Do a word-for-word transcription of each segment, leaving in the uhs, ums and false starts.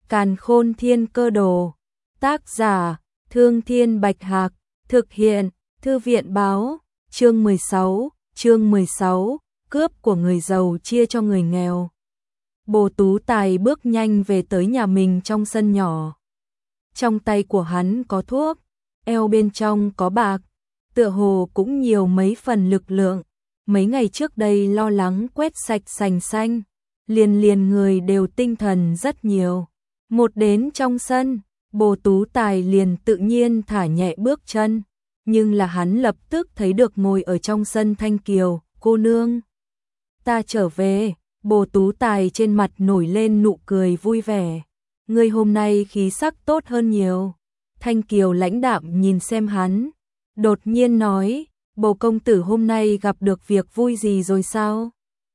Càn Khôn Thiên Cơ Đồ. Tác giả: Thương Thiên Bạch Hạc. Thực hiện: Thư viện báo. Chương mười sáu. Chương mười sáu. Cướp của người giàu chia cho người nghèo. Bồ Tú Tài bước nhanh về tới nhà mình trong sân nhỏ. Trong tay của hắn có thuốc, eo bên trong có bạc, tựa hồ cũng nhiều mấy phần lực lượng. Mấy ngày trước đây lo lắng quét sạch sành xanh, liền liền người đều tinh thần rất nhiều. Một đến trong sân, Bồ Tú Tài liền tự nhiên thả nhẹ bước chân, nhưng là hắn lập tức thấy được ngồi ở trong sân Thanh Kiều. Cô nương, ta trở về. Bồ Tú Tài trên mặt nổi lên nụ cười vui vẻ. Ngươi hôm nay khí sắc tốt hơn nhiều. Thanh Kiều lãnh đạm nhìn xem hắn, đột nhiên nói, Bồ công tử hôm nay gặp được việc vui gì rồi sao?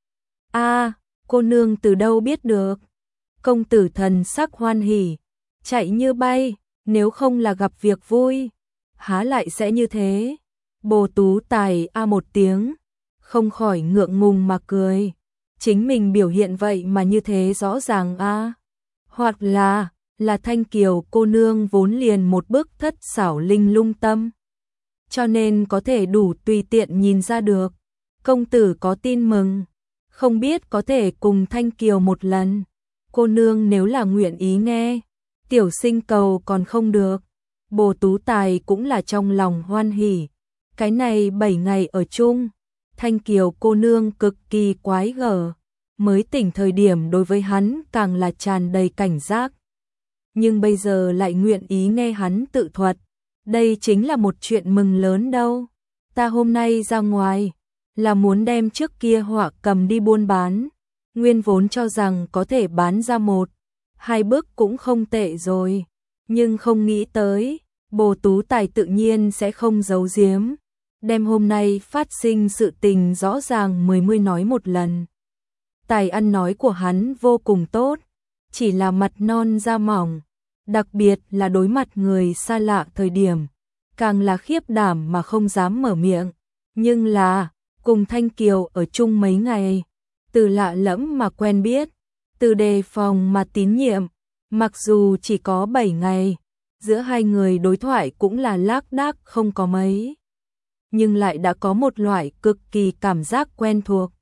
A, cô nương từ đâu biết được? Công tử thần sắc hoan hỉ, chạy như bay, nếu không là gặp việc vui, há lại sẽ như thế? Bồ Tú Tài a một tiếng, không khỏi ngượng ngùng mà cười. Chính mình biểu hiện vậy mà như thế rõ ràng a. Hoặc là, là Thanh Kiều cô nương vốn liền một bức thất xảo linh lung tâm, cho nên có thể đủ tùy tiện nhìn ra được. Công tử có tin mừng, không biết có thể cùng Thanh Kiều một lần. Cô nương nếu là nguyện ý nghe, tiểu sinh cầu còn không được. Bồ Tú Tài cũng là trong lòng hoan hỉ. Cái này bảy ngày ở chung, Thanh Kiều cô nương cực kỳ quái gở, mới tỉnh thời điểm đối với hắn càng là tràn đầy cảnh giác. Nhưng bây giờ lại nguyện ý nghe hắn tự thuật, đây chính là một chuyện mừng lớn đâu. Ta hôm nay ra ngoài, là muốn đem trước kia họa cầm đi buôn bán, nguyên vốn cho rằng có thể bán ra một, hai bức cũng không tệ rồi, nhưng không nghĩ tới, Bồ Tú Tài tự nhiên sẽ không giấu giếm, đem hôm nay phát sinh sự tình rõ ràng mười mươi nói một lần. Tài ăn nói của hắn vô cùng tốt, chỉ là mặt non da mỏng, đặc biệt là đối mặt người xa lạ thời điểm, càng là khiếp đảm mà không dám mở miệng. Nhưng là, cùng Thanh Kiều ở chung mấy ngày, từ lạ lẫm mà quen biết, từ đề phòng mà tín nhiệm, mặc dù chỉ có bảy ngày, giữa hai người đối thoại cũng là lác đác không có mấy, nhưng lại đã có một loại cực kỳ cảm giác quen thuộc.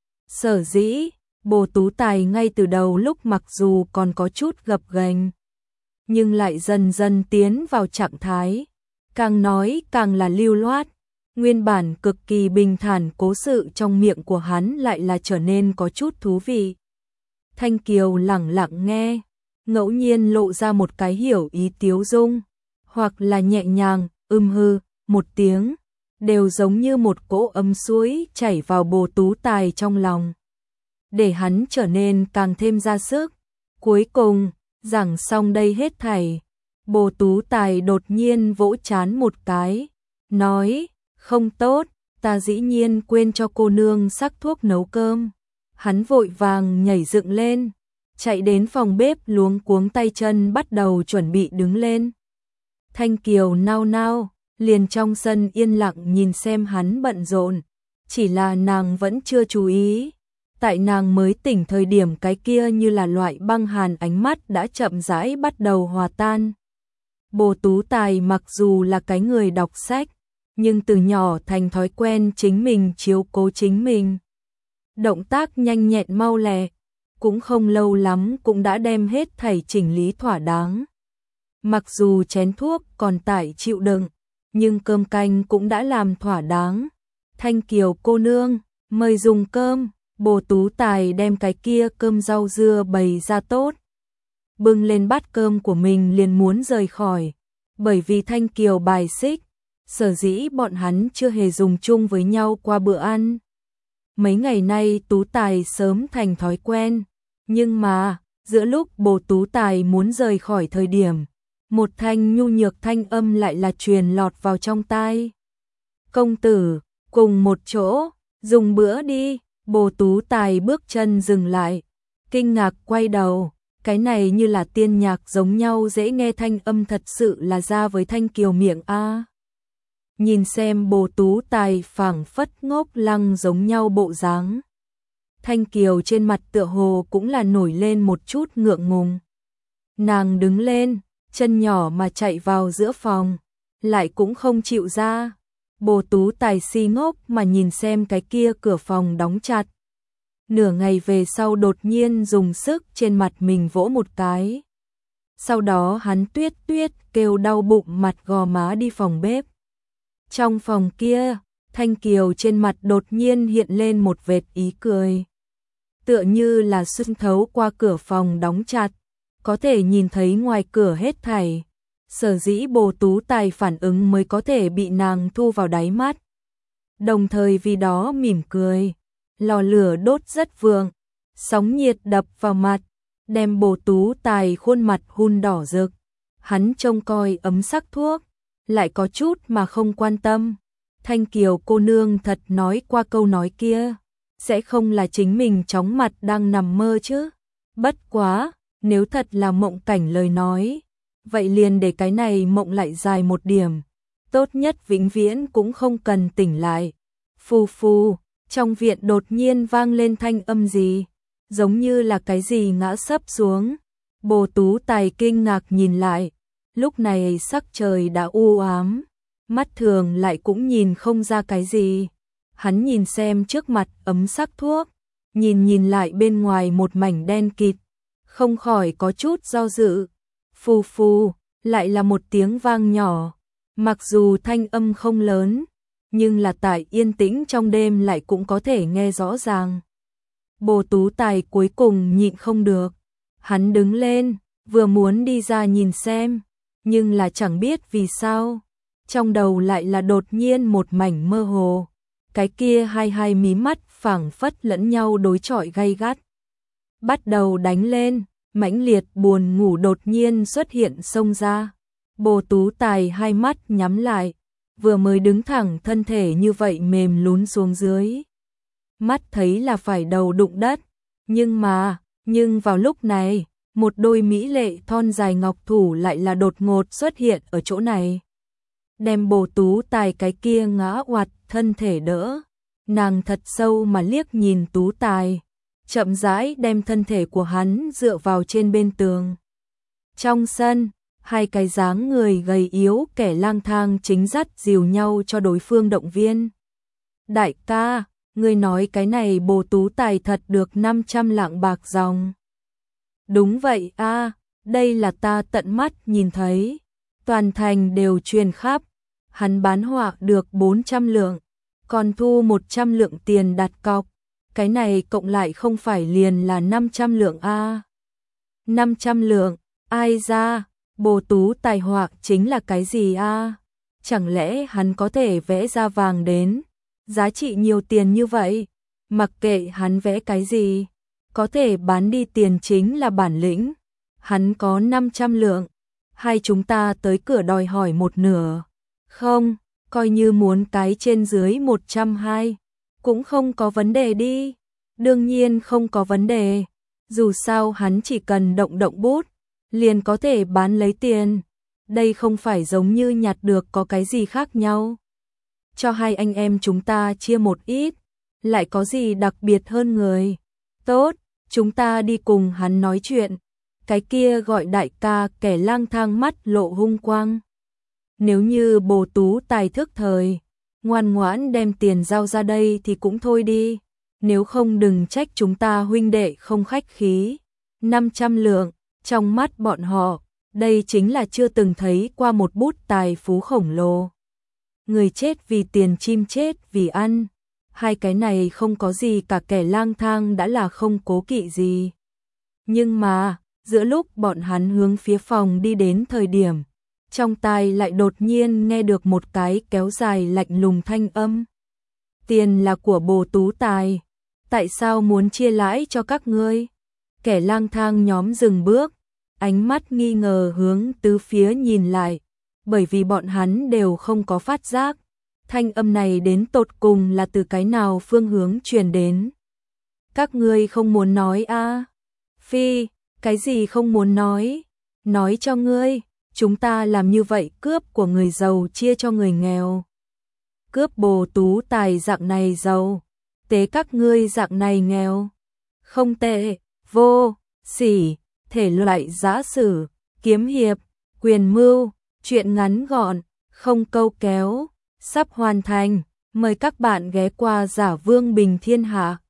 Sở dĩ, Bồ Tú Tài ngay từ đầu lúc mặc dù còn có chút gập ghềnh, nhưng lại dần dần tiến vào trạng thái, càng nói càng là lưu loát, nguyên bản cực kỳ bình thản cố sự trong miệng của hắn lại là trở nên có chút thú vị. Thanh Kiều lẳng lặng nghe, ngẫu nhiên lộ ra một cái hiểu ý tiếu dung, hoặc là nhẹ nhàng, ưm hư, một tiếng, đều giống như một cỗ ấm suối chảy vào Bồ Tú Tài trong lòng, để hắn trở nên càng thêm ra sức. Cuối cùng, giảng xong đây hết thảy, Bồ Tú Tài đột nhiên vỗ trán một cái, nói, không tốt, ta dĩ nhiên quên cho cô nương sắc thuốc nấu cơm. Hắn vội vàng nhảy dựng lên, chạy đến phòng bếp luống cuống tay chân bắt đầu chuẩn bị đứng lên. Thanh Kiều nao nao, liền trong sân yên lặng nhìn xem hắn bận rộn, chỉ là nàng vẫn chưa chú ý. Tại nàng mới tỉnh thời điểm cái kia như là loại băng hàn ánh mắt đã chậm rãi bắt đầu hòa tan. Bồ Tú Tài mặc dù là cái người đọc sách, nhưng từ nhỏ thành thói quen chính mình chiếu cố chính mình. Động tác nhanh nhẹn mau lẹ, cũng không lâu lắm cũng đã đem hết thảy chỉnh lý thỏa đáng. Mặc dù chén thuốc còn tải chịu đựng, nhưng cơm canh cũng đã làm thỏa đáng. Thanh Kiều cô nương, mời dùng cơm. Bồ Tú Tài đem cái kia cơm rau dưa bày ra tốt, bưng lên bát cơm của mình liền muốn rời khỏi, bởi vì Thanh Kiều bài xích, sở dĩ bọn hắn chưa hề dùng chung với nhau qua bữa ăn. Mấy ngày nay Tú Tài sớm thành thói quen, nhưng mà, giữa lúc Bồ Tú Tài muốn rời khỏi thời điểm, một thanh nhu nhược thanh âm lại là truyền lọt vào trong tai. Công tử, cùng một chỗ, dùng bữa đi. Bồ Tú Tài bước chân dừng lại, kinh ngạc quay đầu, cái này như là tiên nhạc giống nhau dễ nghe thanh âm thật sự là ra với Thanh Kiều miệng a. Nhìn xem Bồ Tú Tài phảng phất ngốc lăng giống nhau bộ dáng, Thanh Kiều trên mặt tựa hồ cũng là nổi lên một chút ngượng ngùng. Nàng đứng lên, chân nhỏ mà chạy vào giữa phòng, lại cũng không chịu ra. Bồ Tú Tài si ngốc mà nhìn xem cái kia cửa phòng đóng chặt. Nửa ngày về sau đột nhiên dùng sức trên mặt mình vỗ một cái. Sau đó hắn tuyết tuyết kêu đau bụng mặt gò má đi phòng bếp. Trong phòng kia, Thanh Kiều trên mặt đột nhiên hiện lên một vệt ý cười. Tựa như là xuyên thấu qua cửa phòng đóng chặt, có thể nhìn thấy ngoài cửa hết thảy. Sở dĩ Bồ Tú Tài phản ứng mới có thể bị nàng thu vào đáy mắt. Đồng thời vì đó mỉm cười, lò lửa đốt rất vượng, sóng nhiệt đập vào mặt, đem Bồ Tú Tài khuôn mặt hun đỏ rực. Hắn trông coi ấm sắc thuốc, lại có chút mà không quan tâm. Thanh Kiều cô nương thật nói qua câu nói kia, sẽ không là chính mình chóng mặt đang nằm mơ chứ. Bất quá, nếu thật là mộng cảnh lời nói, vậy liền để cái này mộng lại dài một điểm, tốt nhất vĩnh viễn cũng không cần tỉnh lại. Phù phù, trong viện đột nhiên vang lên thanh âm gì, giống như là cái gì ngã sấp xuống. Bồ Tú Tài kinh ngạc nhìn lại, lúc này sắc trời đã u ám, mắt thường lại cũng nhìn không ra cái gì. Hắn nhìn xem trước mặt ấm sắc thuốc, nhìn nhìn lại bên ngoài một mảnh đen kịt, không khỏi có chút do dự. Phù phù, lại là một tiếng vang nhỏ, mặc dù thanh âm không lớn, nhưng là tại yên tĩnh trong đêm lại cũng có thể nghe rõ ràng. Bồ Tú Tài cuối cùng nhịn không được, hắn đứng lên, vừa muốn đi ra nhìn xem, nhưng là chẳng biết vì sao, trong đầu lại là đột nhiên một mảnh mơ hồ, cái kia hai hai mí mắt phảng phất lẫn nhau đối chọi gay gắt. Bắt đầu đánh lên, mãnh liệt buồn ngủ đột nhiên xuất hiện xông ra. Bồ Tú Tài hai mắt nhắm lại, vừa mới đứng thẳng thân thể như vậy mềm lún xuống dưới. Mắt thấy là phải đầu đụng đất, nhưng mà, nhưng vào lúc này, một đôi mỹ lệ thon dài ngọc thủ lại là đột ngột xuất hiện ở chỗ này. Đem Bồ Tú Tài cái kia ngã oặt thân thể đỡ, nàng thật sâu mà liếc nhìn Tú Tài, chậm rãi đem thân thể của hắn dựa vào trên bên tường. Trong sân, hai cái dáng người gầy yếu kẻ lang thang chính dắt dìu nhau cho đối phương động viên. Đại ca, ngươi nói cái này Bồ Tú Tài thật được năm trăm lạng bạc dòng. Đúng vậy a, đây là ta tận mắt nhìn thấy, toàn thành đều truyền khắp, hắn bán họa được bốn trăm lượng, còn thu một trăm lượng tiền đặt cọc, cái này cộng lại không phải liền là năm trăm lượng a. năm trăm lượng, ai ra, Bồ Tú Tài họa chính là cái gì a? Chẳng lẽ hắn có thể vẽ ra vàng đến, giá trị nhiều tiền như vậy, mặc kệ hắn vẽ cái gì, có thể bán đi tiền chính là bản lĩnh. Hắn có năm trăm lượng, hai chúng ta tới cửa đòi hỏi một nửa. Không, coi như muốn cái trên dưới một trăm hai, cũng không có vấn đề đi. Đương nhiên không có vấn đề, dù sao hắn chỉ cần động động bút, liền có thể bán lấy tiền. Đây không phải giống như nhặt được có cái gì khác nhau. Cho hai anh em chúng ta chia một ít, lại có gì đặc biệt hơn người. Tốt, chúng ta đi cùng hắn nói chuyện. Cái kia gọi đại ca kẻ lang thang mắt lộ hung quang. Nếu như Bồ Tú Tài thức thời, ngoan ngoãn đem tiền giao ra đây thì cũng thôi đi. Nếu không đừng trách chúng ta huynh đệ không khách khí. năm trăm lượng, trong mắt bọn họ, đây chính là chưa từng thấy qua một bút tài phú khổng lồ. Người chết vì tiền, chim chết vì ăn. Hai cái này không có gì cả, kẻ lang thang đã là không cố kỵ gì. Nhưng mà, giữa lúc bọn hắn hướng phía phòng đi đến thời điểm, trong tai lại đột nhiên nghe được một cái kéo dài lạnh lùng thanh âm. Tiền là của Bồ Tú Tài, tại sao muốn chia lãi cho các ngươi? Kẻ lang thang nhóm dừng bước, ánh mắt nghi ngờ hướng tứ phía nhìn lại, bởi vì bọn hắn đều không có phát giác. Thanh âm này đến tột cùng là từ cái nào phương hướng truyền đến. Các ngươi không muốn nói a? À? Phi, cái gì không muốn nói? Nói cho ngươi, chúng ta làm như vậy cướp của người giàu chia cho người nghèo. Cướp Bồ Tú Tài dạng này giàu, tế các ngươi dạng này nghèo. Không tệ, vô, sỉ, thể loại giã sử, kiếm hiệp, quyền mưu, truyện ngắn gọn, không câu kéo, sắp hoàn thành. Mời các bạn ghé qua Giả Vương Bình Thiên Hạ.